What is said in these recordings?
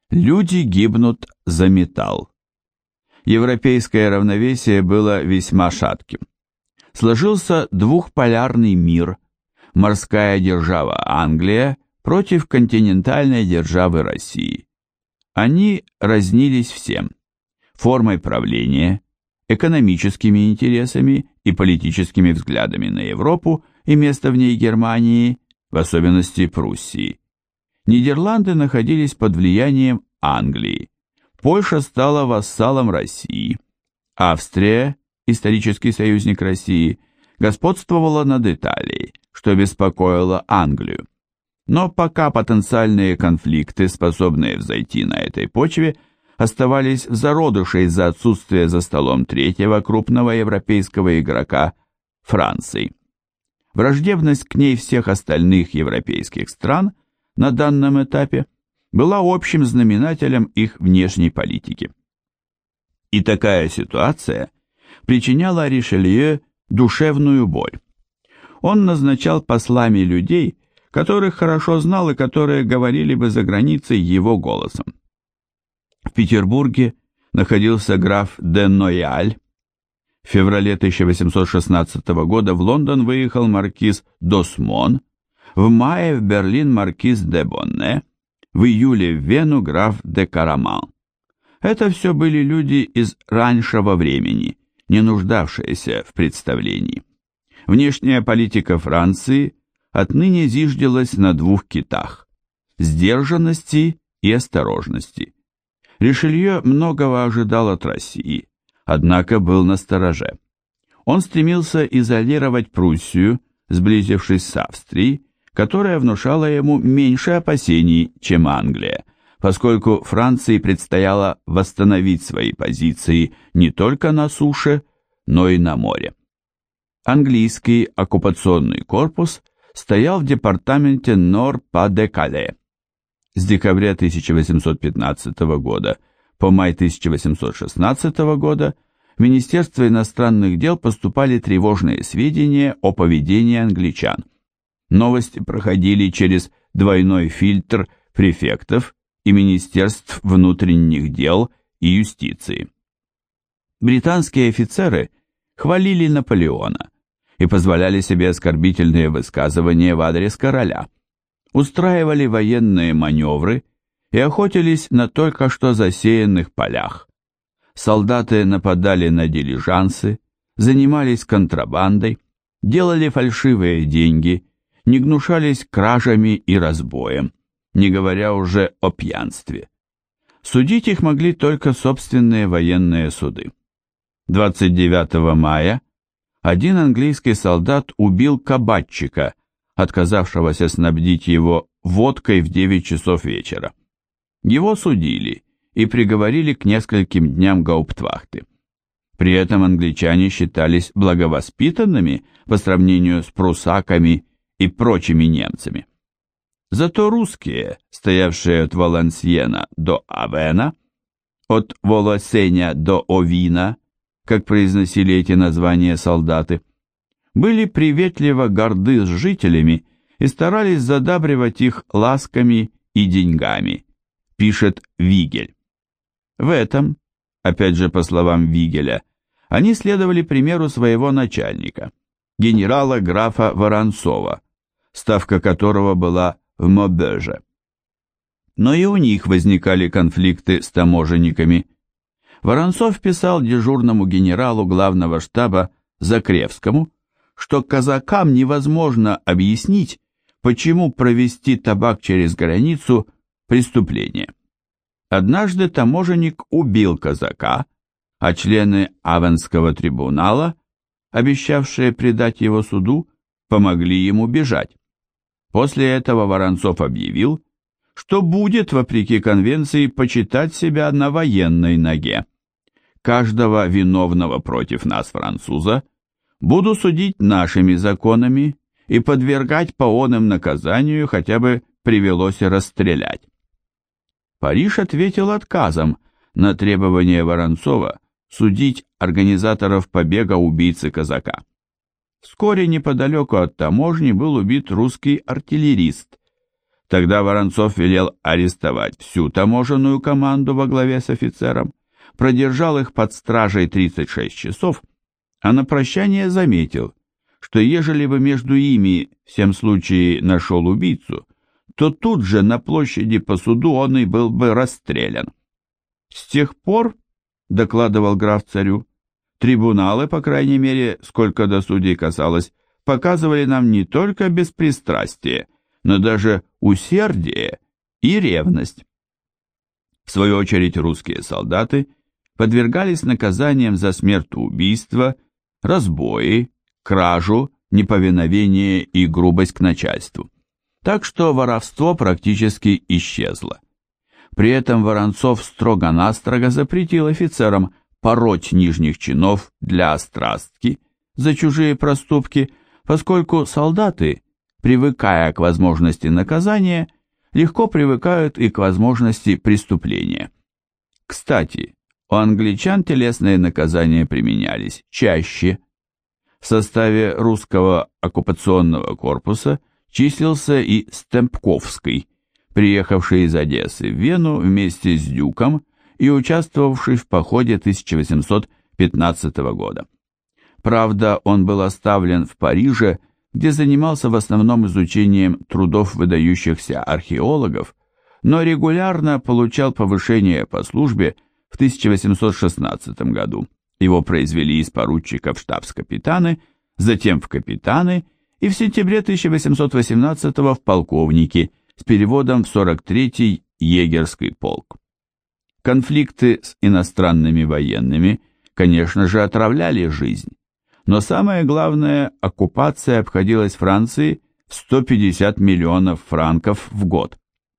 Люди гибнут за металл. Европейское равновесие было весьма шатким. Сложился двухполярный мир, морская держава Англия против континентальной державы России. Они разнились всем: формой правления, экономическими интересами и политическими взглядами на Европу и место в ней Германии, в особенности Пруссии. Нидерланды находились под влиянием Англии, Польша стала вассалом России, Австрия, исторический союзник России, господствовала над Италией, что беспокоило Англию. Но пока потенциальные конфликты, способные взойти на этой почве, оставались в зародыше из-за отсутствия за столом третьего крупного европейского игрока – Франции. Враждебность к ней всех остальных европейских стран на данном этапе была общим знаменателем их внешней политики. И такая ситуация причиняла Ришелье душевную боль. Он назначал послами людей, которых хорошо знал и которые говорили бы за границей его голосом. В Петербурге находился граф де Нояль. В феврале 1816 года в Лондон выехал маркиз Досмон, в мае в Берлин маркиз де Бонне, в июле в Вену граф де Караман. Это все были люди из раннего времени, не нуждавшиеся в представлении. Внешняя политика Франции отныне зиждилась на двух китах – сдержанности и осторожности. Ришелье многого ожидал от России, однако был настороже. Он стремился изолировать Пруссию, сблизившись с Австрией, которая внушала ему меньше опасений, чем Англия, поскольку Франции предстояло восстановить свои позиции не только на суше, но и на море. Английский оккупационный корпус стоял в департаменте Нор-Па-де-Кале. С декабря 1815 года по май 1816 года в Министерство иностранных дел поступали тревожные сведения о поведении англичан. Новости проходили через двойной фильтр префектов и Министерств внутренних дел и юстиции. Британские офицеры хвалили Наполеона и позволяли себе оскорбительные высказывания в адрес короля, устраивали военные маневры и охотились на только что засеянных полях. Солдаты нападали на дилижансы, занимались контрабандой, делали фальшивые деньги, не гнушались кражами и разбоем, не говоря уже о пьянстве. Судить их могли только собственные военные суды. 29 мая один английский солдат убил кабачика, отказавшегося снабдить его водкой в 9 часов вечера. Его судили и приговорили к нескольким дням гауптвахты. При этом англичане считались благовоспитанными по сравнению с прусаками и прочими немцами. Зато русские, стоявшие от Валансьена до Авена, от Волосеня до Овина, как произносили эти названия солдаты, были приветливо горды с жителями и старались задабривать их ласками и деньгами, пишет Вигель. В этом, опять же по словам Вигеля, они следовали примеру своего начальника, генерала-графа Воронцова, ставка которого была в Мобеже. Но и у них возникали конфликты с таможенниками. Воронцов писал дежурному генералу главного штаба Закревскому, что казакам невозможно объяснить, почему провести табак через границу – преступление. Однажды таможенник убил казака, а члены Авенского трибунала, обещавшие предать его суду, помогли ему бежать. После этого Воронцов объявил, что будет, вопреки конвенции, почитать себя на военной ноге. Каждого виновного против нас, француза, буду судить нашими законами и подвергать по оным наказанию, хотя бы привелось расстрелять. Париж ответил отказом на требование Воронцова судить организаторов побега убийцы казака. Вскоре неподалеку от таможни был убит русский артиллерист. Тогда Воронцов велел арестовать всю таможенную команду во главе с офицером, продержал их под стражей 36 часов, а на прощание заметил, что ежели бы между ими в всем случае нашел убийцу, то тут же на площади по суду он и был бы расстрелян. С тех пор, докладывал граф царю, трибуналы, по крайней мере, сколько до судей касалось, показывали нам не только беспристрастие, но даже усердие и ревность. В свою очередь русские солдаты подвергались наказаниям за смертоубийство, разбои, кражу, неповиновение и грубость к начальству. Так что воровство практически исчезло. При этом Воронцов строго-настрого запретил офицерам пороть нижних чинов для острастки за чужие проступки, поскольку солдаты, привыкая к возможности наказания, легко привыкают и к возможности преступления. Кстати, у англичан телесные наказания применялись чаще. В составе русского оккупационного корпуса числился и Стемпковский, приехавший из Одессы в Вену вместе с Дюком и участвовавший в походе 1815 года. Правда, он был оставлен в Париже, где занимался в основном изучением трудов выдающихся археологов, но регулярно получал повышение по службе в 1816 году. Его произвели из поручика в штабс-капитаны, затем в капитаны и в сентябре 1818 в полковники с переводом в 43-й егерский полк. Конфликты с иностранными военными, конечно же, отравляли жизнь, но самое главное, оккупация обходилась Франции в 150 миллионов франков в год.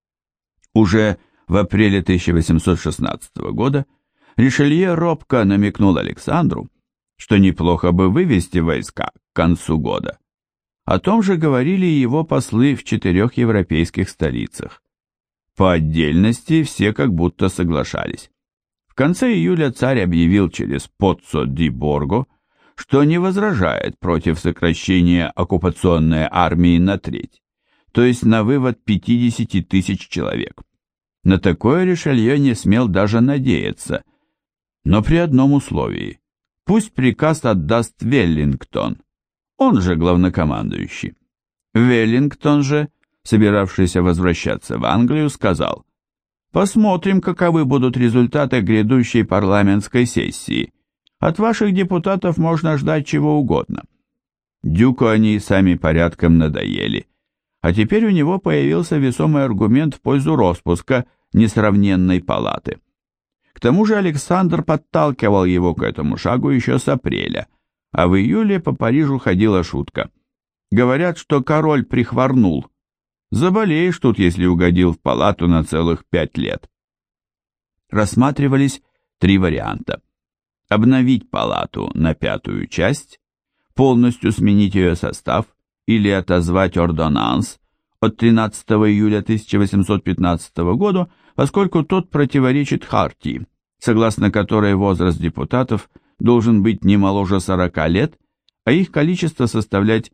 Уже в апреле 1816 года Ришелье робко намекнул Александру, что неплохо бы вывести войска к концу года. О том же говорили его послы в 4 европейских столицах. По отдельности все как будто соглашались. В конце июля царь объявил через Поццо ди Борго, что не возражает против сокращения оккупационной армии на треть, то есть на вывод 50 тысяч человек. На такое Ришелье не смел даже надеяться, но при одном условии. Пусть приказ отдаст Веллингтон, он же главнокомандующий. Веллингтон же, собиравшийся возвращаться в Англию, сказал: «Посмотрим, каковы будут результаты грядущей парламентской сессии. От ваших депутатов можно ждать чего угодно». Дюку они сами порядком надоели, а теперь у него появился весомый аргумент в пользу распуска несравненной палаты. К тому же Александр подталкивал его к этому шагу еще с апреля, а в июле по Парижу ходила шутка. Говорят, что король прихворнул. Заболеешь тут, если угодил в палату на целых 5 лет. Рассматривались 3 варианта. Обновить палату на 5-ю часть, полностью сменить ее состав или отозвать ордонанс от 13 июля 1815 года, поскольку тот противоречит хартии, согласно которой возраст депутатов должен быть не моложе 40 лет, а их количество составлять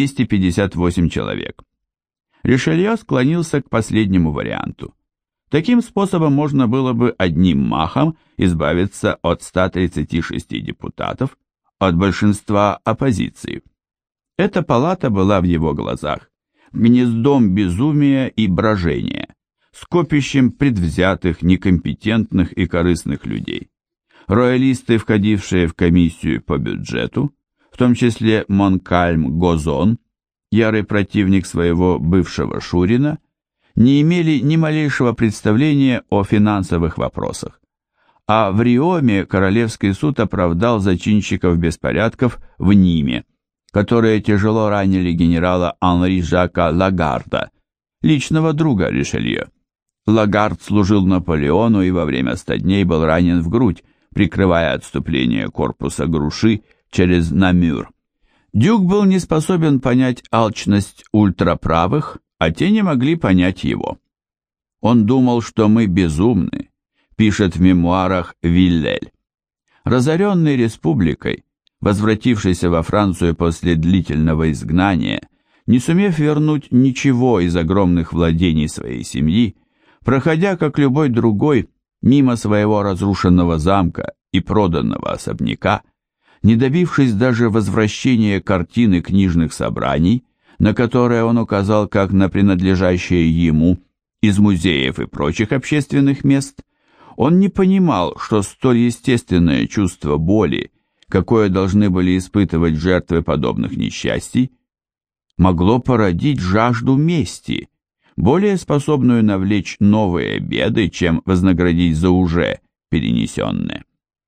258 человек. Ришелье склонился к последнему варианту. Таким способом можно было бы одним махом избавиться от 136 депутатов, от большинства оппозиции. Эта палата была в его глазах гнездом безумия и брожения, скопищем предвзятых, некомпетентных и корыстных людей. Роялисты, входившие в комиссию по бюджету, в том числе Монкальм-Гозон, ярый противник своего бывшего Шурина, не имели ни малейшего представления о финансовых вопросах. А в Риоме Королевский суд оправдал зачинщиков беспорядков в Ниме, которые тяжело ранили генерала Анри Жака Лагарда, личного друга Ришелье. Лагард служил Наполеону и во время 100 дней был ранен в грудь, прикрывая отступление корпуса Груши через Намюр. Дюк был не способен понять алчность ультраправых, а те не могли понять его. Он думал, что мы безумны, пишет в мемуарах Виллель. Разоренный республикой, возвратившийся во Францию после длительного изгнания, не сумев вернуть ничего из огромных владений своей семьи, проходя, как любой другой, мимо своего разрушенного замка и проданного особняка, не добившись даже возвращения картины книжных собраний, на которые он указал как на принадлежащие ему из музеев и прочих общественных мест, он не понимал, что столь естественное чувство боли, какое должны были испытывать жертвы подобных несчастий, могло породить жажду мести, более способную навлечь новые беды, чем вознаградить за уже перенесенные.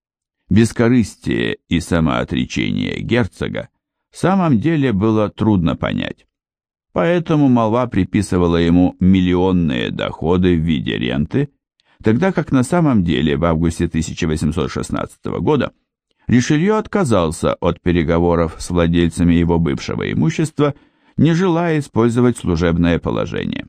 Бескорыстие и самоотречение герцога в самом деле было трудно понять. Поэтому молва приписывала ему миллионные доходы в виде ренты, тогда как на самом деле в августе 1816 года Ришелье отказался от переговоров с владельцами его бывшего имущества, не желая использовать служебное положение.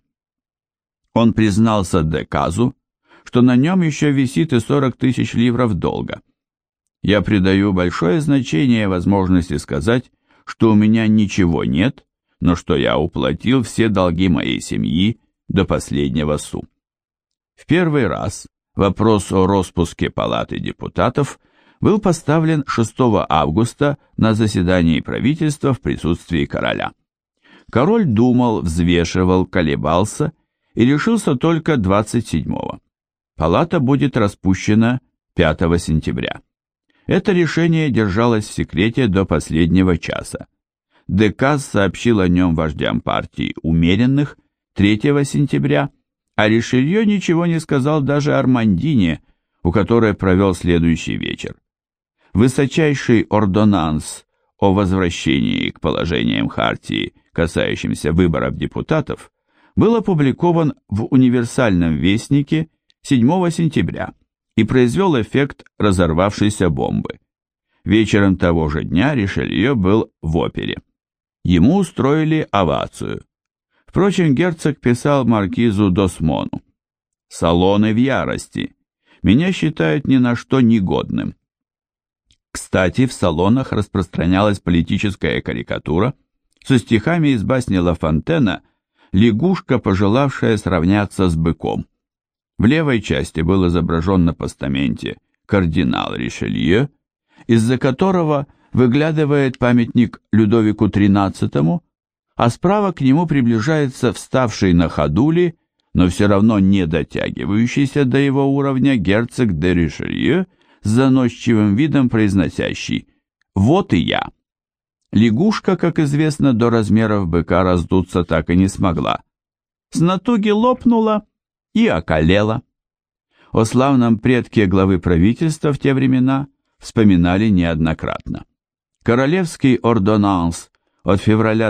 Он признался Деказу, что на нем еще висит и 40 тысяч ливров долга. «Я придаю большое значение возможности сказать, что у меня ничего нет, но что я уплатил все долги моей семьи до последнего су». В первый раз вопрос о роспуске Палаты депутатов был поставлен 6 августа на заседании правительства в присутствии короля. Король думал, взвешивал, колебался и решился только 27-го. Палата будет распущена 5 сентября. Это решение держалось в секрете до последнего часа. Деказ сообщил о нем вождям партии умеренных 3 сентября, а Ришелье ничего не сказал даже Армандине, у которой провел следующий вечер. Высочайший ордонанс о возвращении к положениям хартии, касающимся выборов депутатов, был опубликован в универсальном вестнике 7 сентября и произвел эффект разорвавшейся бомбы. Вечером того же дня Ришелье был в опере. Ему устроили овацию. Впрочем, герцог писал маркизу Досмону: «Салоны в ярости. Меня считают ни на что негодным». Кстати, в салонах распространялась политическая карикатура со стихами из басни Ла Фонтена «Лягушка, пожелавшая сравняться с быком». В левой части был изображен на постаменте кардинал Ришелье, из-за которого выглядывает памятник Людовику XIII, а справа к нему приближается вставший на ходули, но все равно не дотягивающийся до его уровня герцог де Ришелье с заносчивым видом произносящий: «Вот и я». Лягушка, как известно, до размеров быка раздуться так и не смогла. С натуги лопнула и околела. О славном предке главы правительства в те времена вспоминали неоднократно. Королевский ордонанс от февраля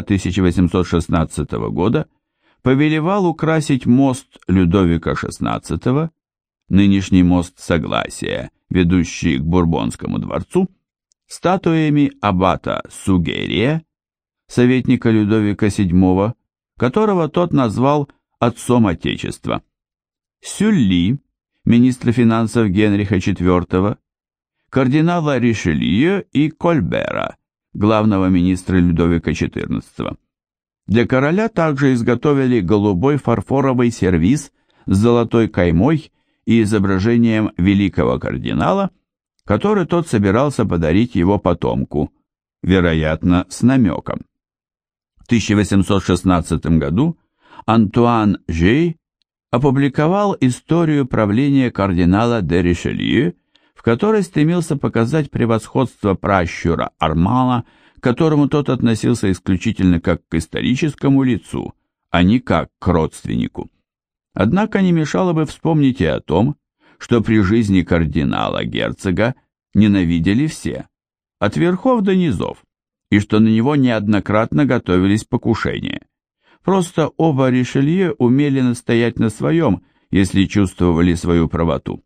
1816 года повелевал украсить мост Людовика XVI, нынешний мост Согласия, ведущий к Бурбонскому дворцу, статуями аббата Сугерия, советника Людовика VII, которого тот назвал отцом Отечества, Сюлли, министра финансов Генриха IV, кардинала Ришелье и Кольбера, главного министра Людовика XIV. Для короля также изготовили голубой фарфоровый сервиз с золотой каймой и изображением великого кардинала, который тот собирался подарить его потомку, вероятно, с намеком. В 1816 году Антуан Жей опубликовал историю правления кардинала де Ришелье, в которой стремился показать превосходство пращура Армана, к которому тот относился исключительно как к историческому лицу, а не как к родственнику. Однако не мешало бы вспомнить и о том, что при жизни кардинала-герцога ненавидели все, от верхов до низов, и что на него неоднократно готовились покушения. Просто оба Ришелье умели настоять на своем, если чувствовали свою правоту.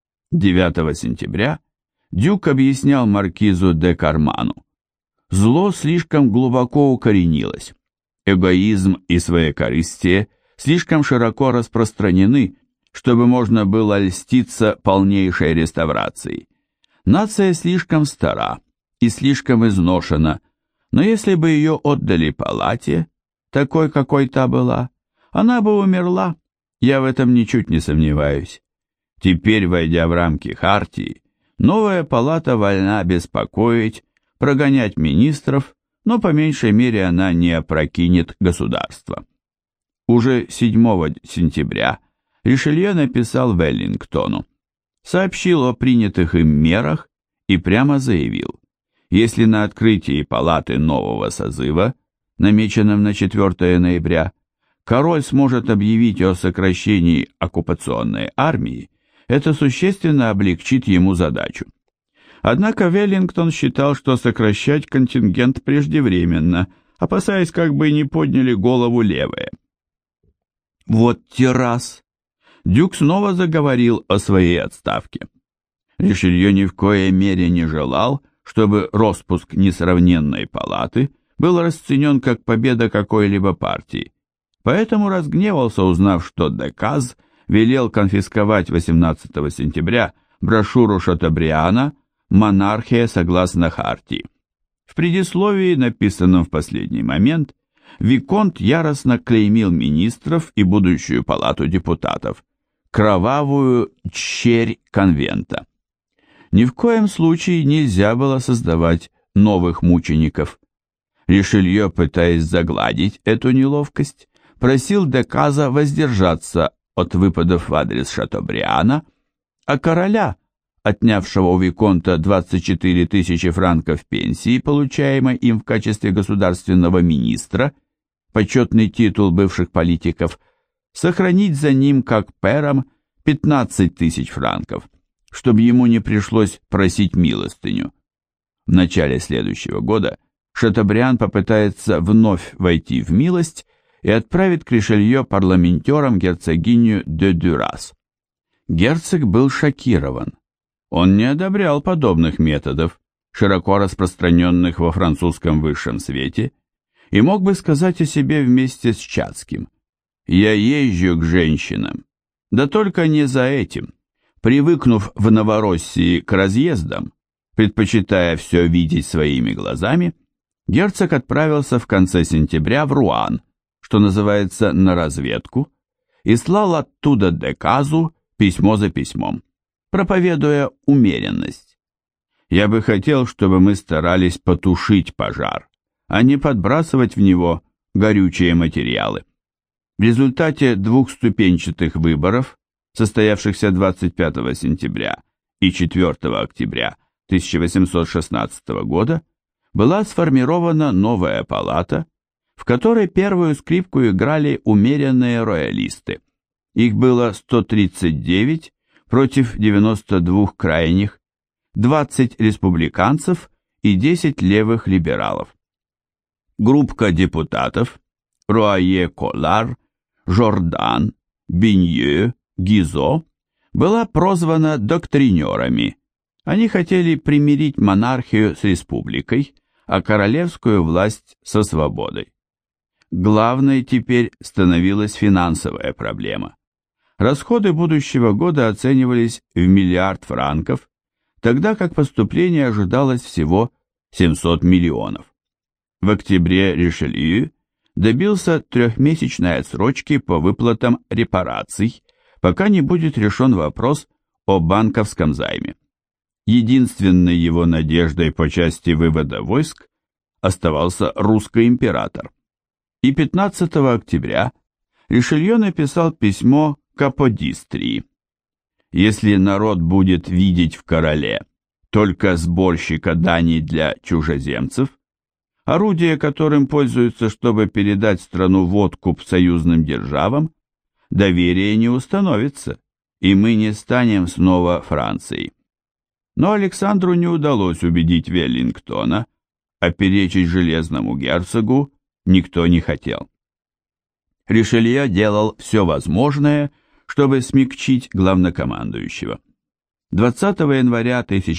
9 сентября дюк объяснял маркизу де Карману: зло слишком глубоко укоренилось, эгоизм и своекорыстие слишком широко распространены, чтобы можно было льститься полнейшей реставрацией. Нация слишком стара и слишком изношена, но если бы ее отдали палате, такой, какой та была, она бы умерла, я в этом ничуть не сомневаюсь. Теперь, войдя в рамки хартии, новая палата вольна беспокоить, прогонять министров, но по меньшей мере она не опрокинет государство. Уже 7 сентября Ришелье написал Веллингтону, сообщил о принятых им мерах и прямо заявил, если на открытии палаты нового созыва, намеченном на 4 ноября, король сможет объявить о сокращении оккупационной армии, это существенно облегчит ему задачу. Однако Веллингтон считал, что сокращать контингент преждевременно, опасаясь, как бы не подняли голову левые. Вот террас. Дюк снова заговорил о своей отставке. Ришелье ни в коей мере не желал, чтобы распуск несравненной палаты был расценен как победа какой-либо партии, поэтому разгневался, узнав, что Деказ велел конфисковать 18 сентября брошюру Шатобриана «Монархия согласно Хартии». В предисловии, написанном в последний момент, Виконт яростно клеймил министров и будущую палату депутатов, кровавую черь конвента. Ни в коем случае нельзя было создавать новых мучеников. Ришелье, пытаясь загладить эту неловкость, просил Деказа воздержаться от выпадов в адрес Шатобриана, а короля, отнявшего у Виконта 24 тысячи франков пенсии, получаемой им в качестве государственного министра, почетный титул бывших политиков, сохранить за ним как пэром 15 тысяч франков, чтобы ему не пришлось просить милостыню. В начале следующего года Шатобриан попытается вновь войти в милость и отправит к Ришелье парламентером герцогиню де Дюрас. Герцог был шокирован. Он не одобрял подобных методов, широко распространенных во французском высшем свете, и мог бы сказать о себе вместе с Чацким: «Я езжу к женщинам, да только не за этим». Привыкнув в Новороссии к разъездам, предпочитая все видеть своими глазами, герцог отправился в конце сентября в Руан, что называется, на разведку, и слал оттуда Деказу письмо за письмом, проповедуя умеренность. «Я бы хотел, чтобы мы старались потушить пожар, а не подбрасывать в него горючие материалы». В результате двухступенчатых выборов, состоявшихся 25 сентября и 4 октября 1816 года, была сформирована новая палата, в которой первую скрипку играли умеренные роялисты. Их было 139 против 92 крайних, 20 республиканцев и 10 левых либералов. Группка депутатов Руае-Коллар, Жордан, Бинье, Гизо была прозвана доктринерами. Они хотели примирить монархию с республикой, а королевскую власть со свободой. Главной теперь становилась финансовая проблема. Расходы будущего года оценивались в 1 миллиард франков, тогда как поступление ожидалось всего 700 миллионов. В октябре Ришелье добился трехмесячной отсрочки по выплатам репараций, пока не будет решен вопрос о банковском займе. Единственной его надеждой по части вывода войск оставался русский император. И 15 октября Ришелье написал письмо Каподистрии. «Если народ будет видеть в короле только сборщика дани для чужеземцев, орудие, которым пользуются, чтобы передать страну в откуп союзным державам, доверие не установится, и мы не станем снова Францией». Но Александру не удалось убедить Веллингтона, а перечить железному герцогу никто не хотел. Ришелье делал все возможное, чтобы смягчить главнокомандующего. 20 января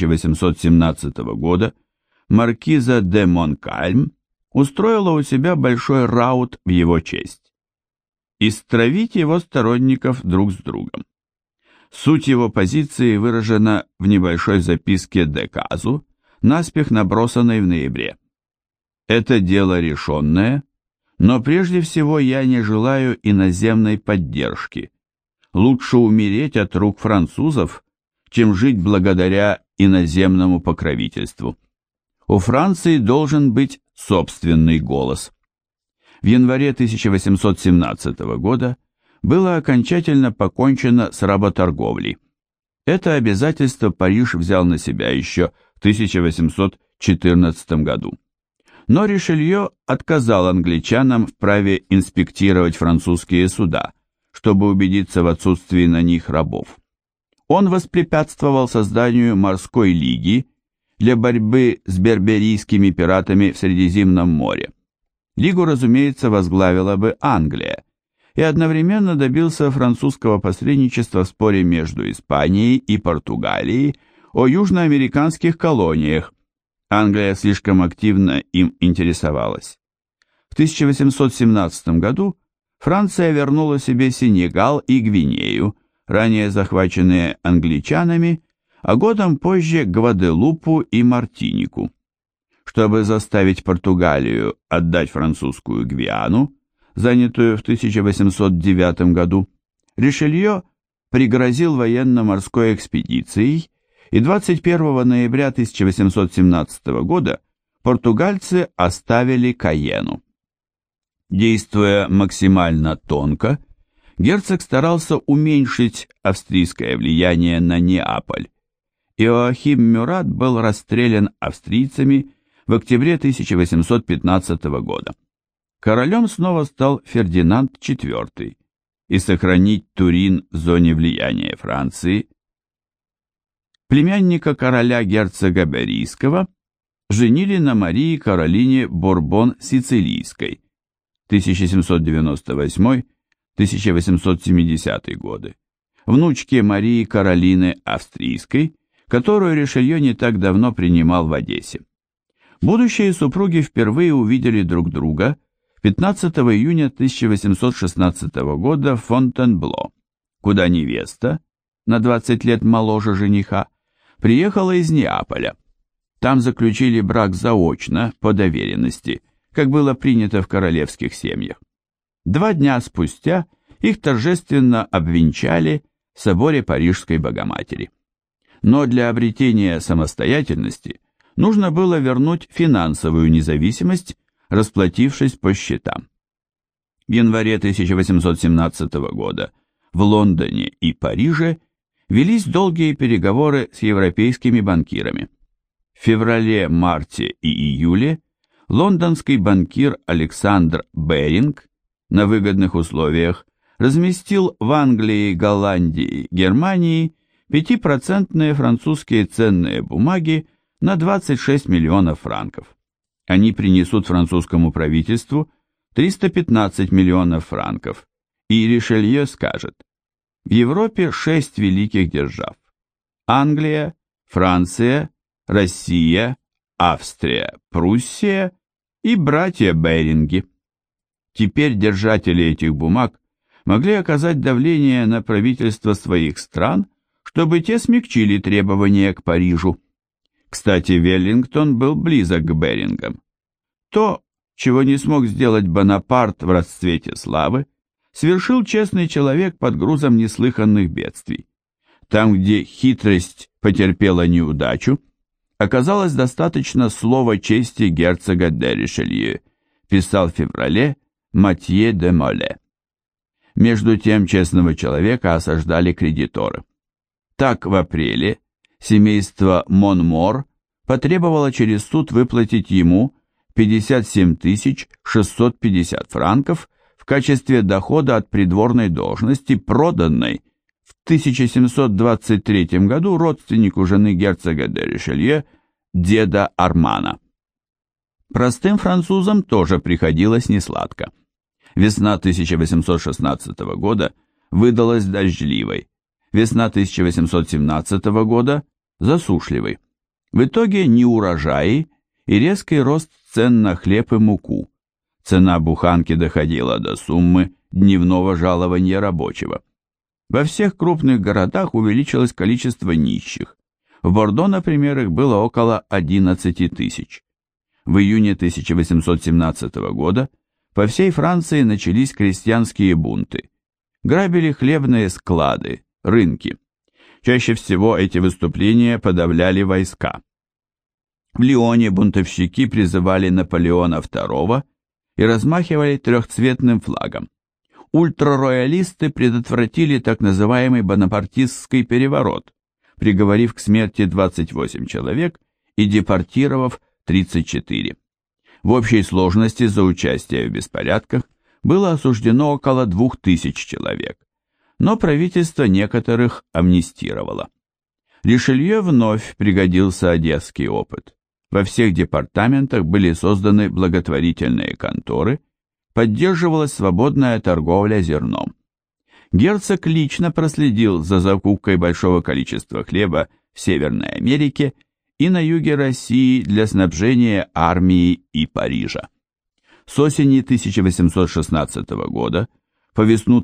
1817 года маркиза де Монкальм устроила у себя большой раут в его честь. Истравить его сторонников друг с другом. Суть его позиции выражена в небольшой записке Деказу, наспех набросанной в ноябре. «Это дело решенное, Но прежде всего я не желаю иноземной поддержки. Лучше умереть от рук французов, чем жить благодаря иноземному покровительству. У Франции должен быть собственный голос. В январе 1817 года было окончательно покончено с работорговлей. Это обязательство Париж взял на себя еще в 1814 году. Но Ришелье отказал англичанам в праве инспектировать французские суда, чтобы убедиться в отсутствии на них рабов. Он воспрепятствовал созданию морской лиги для борьбы с берберийскими пиратами в Средиземном море. Лигу, разумеется, возглавила бы Англия, и одновременно добился французского посредничества в споре между Испанией и Португалией о южноамериканских колониях. Англия слишком активно им интересовалась. В 1817 году Франция вернула себе Сенегал и Гвинею, ранее захваченные англичанами, а годом позже Гваделупу и Мартинику. Чтобы заставить Португалию отдать французскую Гвиану, занятую в 1809 году, Ришелье пригрозил военно-морской экспедицией, и 21 ноября 1817 года португальцы оставили Кайену. Действуя максимально тонко, герцог старался уменьшить австрийское влияние на Неаполь. Иоахим Мюрат был расстрелян австрийцами в октябре 1815 года. Королем снова стал Фердинанд IV, и сохранить Турин в зоне влияния Франции. Племянника короля герцога Берийского женили на Марии Каролине Бурбон-Сицилийской 1798-1870 годы, внучке Марии Каролины Австрийской, которую Ришелье не так давно принимал в Одессе. Будущие супруги впервые увидели друг друга 15 июня 1816 года в Фонтенбло, куда невеста, на 20 лет моложе жениха, приехала из Неаполя. Там заключили брак заочно, по доверенности, как было принято в королевских семьях. 2 дня спустя их торжественно обвенчали в соборе Парижской Богоматери. Но для обретения самостоятельности нужно было вернуть финансовую независимость, расплатившись по счетам. В январе 1817 года в Лондоне и Париже велись долгие переговоры с европейскими банкирами. В феврале, марте и июле лондонский банкир Александр Беринг на выгодных условиях разместил в Англии, Голландии, Германии 5% французские ценные бумаги на 26 миллионов франков. Они принесут французскому правительству 315 миллионов франков, и Ришелье скажет: в Европе 6 великих держав – Англия, Франция, Россия, Австрия, Пруссия и братья Беринги. Теперь держатели этих бумаг могли оказать давление на правительства своих стран, чтобы те смягчили требования к Парижу. Кстати, Веллингтон был близок к Берингам. То, чего не смог сделать Бонапарт в расцвете славы, совершил честный человек под грузом неслыханных бедствий. Там, где хитрость потерпела неудачу, оказалось достаточно слова чести герцога де Ришелье, писал в феврале Матье де Моле. Между тем честного человека осаждали кредиторы. Так, в апреле семейство Монмор потребовало через суд выплатить ему 57 650 франков в качестве дохода от придворной должности, проданной в 1723 году родственнику жены герцога де Ришелье, деда Армана. Простым французам тоже приходилось несладко. Весна 1816 года выдалась дождливой, весна 1817 года – засушливой. В итоге неурожаи и резкий рост цен на хлеб и муку. Цена буханки доходила до суммы дневного жалования рабочего. Во всех крупных городах увеличилось количество нищих. В Бордо, например, их было около 11 тысяч. В июне 1817 года по всей Франции начались крестьянские бунты. Грабили хлебные склады, рынки. Чаще всего эти выступления подавляли войска. В Лионе бунтовщики призывали Наполеона II и размахивали трехцветным флагом. Ультрароялисты предотвратили так называемый бонапартистский переворот, приговорив к смерти 28 человек и депортировав 34. В общей сложности за участие в беспорядках было осуждено около 2000 человек, но правительство некоторых амнистировало. Ришелье вновь пригодился одесский опыт. Во всех департаментах были созданы благотворительные конторы, поддерживалась свободная торговля зерном. Герцог лично проследил за закупкой большого количества хлеба в Северной Америке и на юге России для снабжения армии и Парижа. С осени 1816 года по весну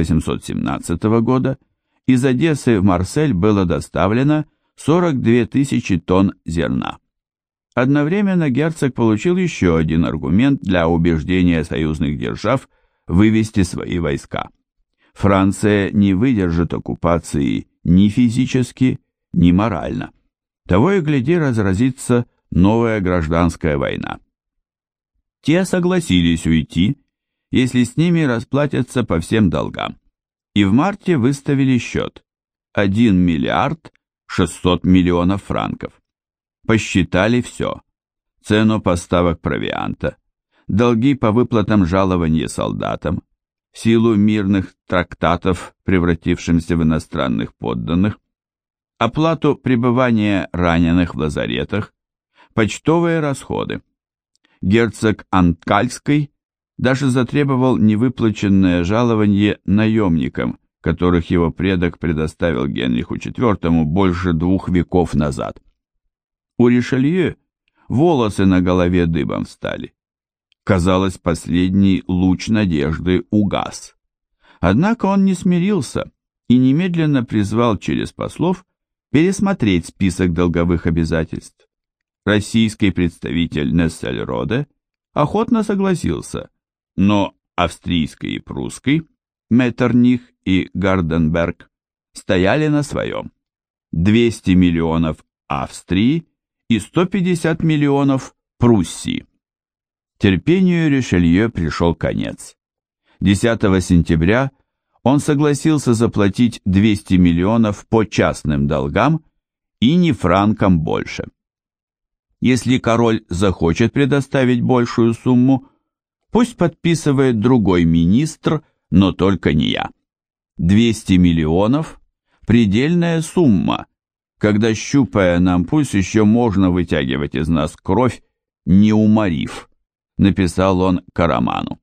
1817 года из Одессы в Марсель было доставлено 42 тысячи тонн зерна. Одновременно герцог получил еще один аргумент для убеждения союзных держав вывести свои войска. Франция не выдержит оккупации ни физически, ни морально. Того и гляди, разразится новая гражданская война. Те согласились уйти, если с ними расплатятся по всем долгам, и в марте выставили счет 1 миллиард 600 миллионов франков. Посчитали все: цену поставок провианта, долги по выплатам жалования солдатам, в силу мирных трактатов, превратившимся в иностранных подданных, оплату пребывания раненых в лазаретах, почтовые расходы. Герцог Анкальский даже затребовал невыплаченное жалование наемникам, которых его предок предоставил Генриху IV больше 2 веков назад. У Ришелье волосы на голове дыбом встали. Казалось, последний луч надежды угас. Однако он не смирился и немедленно призвал через послов пересмотреть список долговых обязательств. Российский представитель Нессельроде охотно согласился, но австрийский и прусский, Меттерних и Гарденберг, стояли на своем. 200 миллионов Австрии и 150 миллионов Пруссии. Терпению Ришелье пришел конец. 10 сентября он согласился заплатить 200 миллионов по частным долгам и ни франком больше. Если король захочет предоставить большую сумму, пусть подписывает другой министр, но только не я. 200 миллионов – предельная сумма, когда, щупая нам пульс, еще можно вытягивать из нас кровь, не уморив, написал он Караману.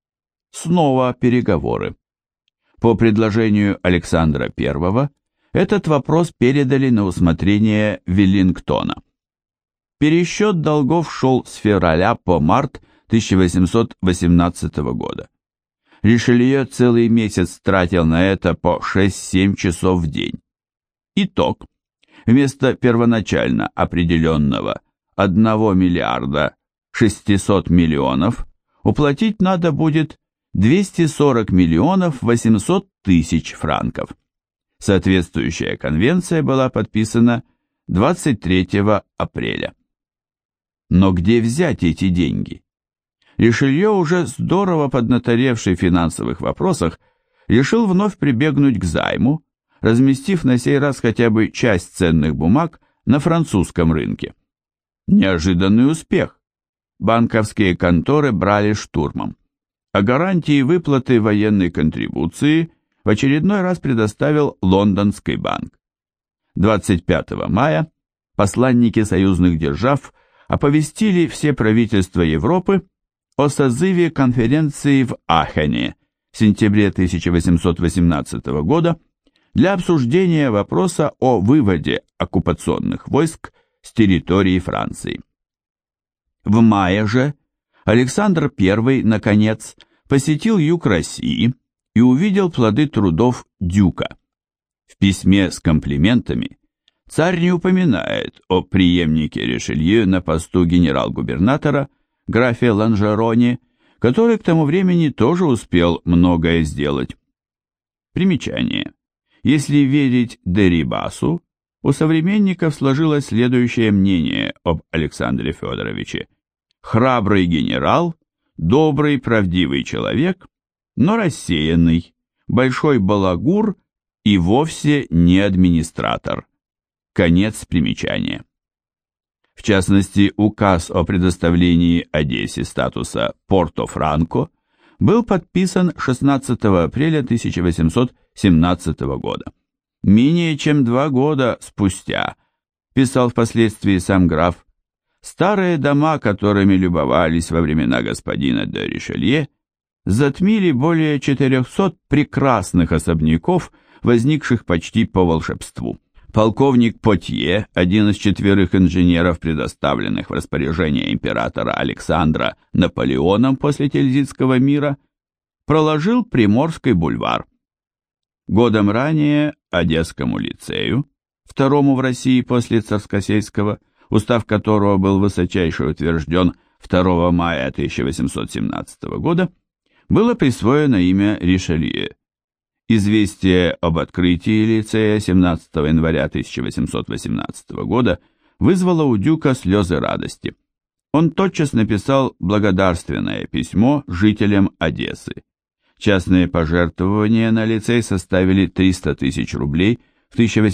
Снова переговоры. По предложению Александра I этот вопрос передали на усмотрение Веллингтона. Пересчет долгов шел с февраля по март 1818 года. Ришелье целый месяц тратил на это по 6-7 часов в день. Итог. Вместо первоначально определенного 1 миллиарда 600 миллионов уплатить надо будет 240 миллионов 800 тысяч франков. Соответствующая конвенция была подписана 23 апреля. Но где взять эти деньги? Ришелье, уже здорово поднаторевший в финансовых вопросах, решил вновь прибегнуть к займу, разместив на сей раз хотя бы часть ценных бумаг на французском рынке. Неожиданный успех. Банковские конторы брали штурмом, а гарантии выплаты военной контрибуции в очередной раз предоставил Лондонский банк. 25 мая посланники союзных держав оповестили все правительства Европы о созыве конференции в Ахене в сентябре 1818 года для обсуждения вопроса о выводе оккупационных войск с территории Франции. В мае же Александр I, наконец, посетил юг России и увидел плоды трудов Дюка. В письме с комплиментами царь не упоминает о преемнике Ришелье на посту генерал-губернатора, графе Ланжероне, который к тому времени тоже успел многое сделать. Примечание. Если верить Дерибасу, у современников сложилось следующее мнение об Александре Федоровиче. Храбрый генерал, добрый, правдивый человек, но рассеянный, большой балагур и вовсе не администратор. Конец примечания. В частности, указ о предоставлении Одессе статуса Порто-Франко был подписан 16 апреля 1817 года. Менее чем 2 года спустя, писал впоследствии сам граф, старые дома, которыми любовались во времена господина де Ришелье, затмили более 400 прекрасных особняков, возникших почти по волшебству. Полковник Потье, один из 4 инженеров, предоставленных в распоряжение императора Александра Наполеоном после Тильзитского мира, проложил Приморский бульвар. Годом ранее Одесскому лицею, второму в России после Царскосельского, устав которого был высочайше утвержден 2 мая 1817 года, было присвоено имя Ришелье. Известие об открытии лицея 17 января 1818 года вызвало у дюка слезы радости. Он тотчас написал благодарственное письмо жителям Одессы. Частные пожертвования на лицей составили 300 тысяч рублей в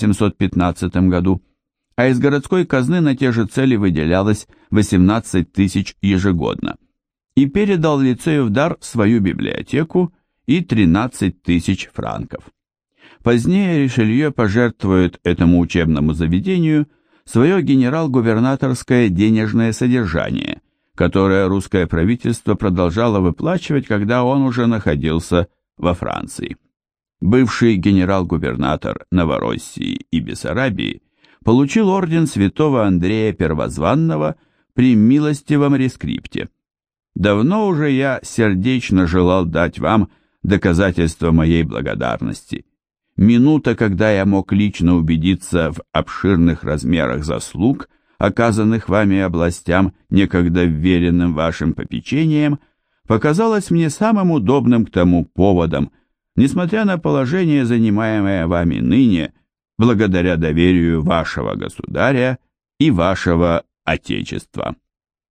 1815 году, а из городской казны на те же цели выделялось 18 тысяч ежегодно, и передал лицею в дар свою библиотеку и 13 тысяч франков. Позднее Ришелье пожертвует этому учебному заведению свое генерал-губернаторское денежное содержание, которое русское правительство продолжало выплачивать, когда он уже находился во Франции. Бывший генерал-губернатор Новороссии и Бессарабии получил орден святого Андрея Первозванного при милостивом рескрипте. «Давно уже я сердечно желал дать вам доказательство моей благодарности. Минута, когда я мог лично убедиться в обширных размерах заслуг, оказанных вами областям, некогда вверенным вашим попечением, показалась мне самым удобным к тому поводом, несмотря на положение, занимаемое вами ныне, благодаря доверию вашего государя и вашего Отечества».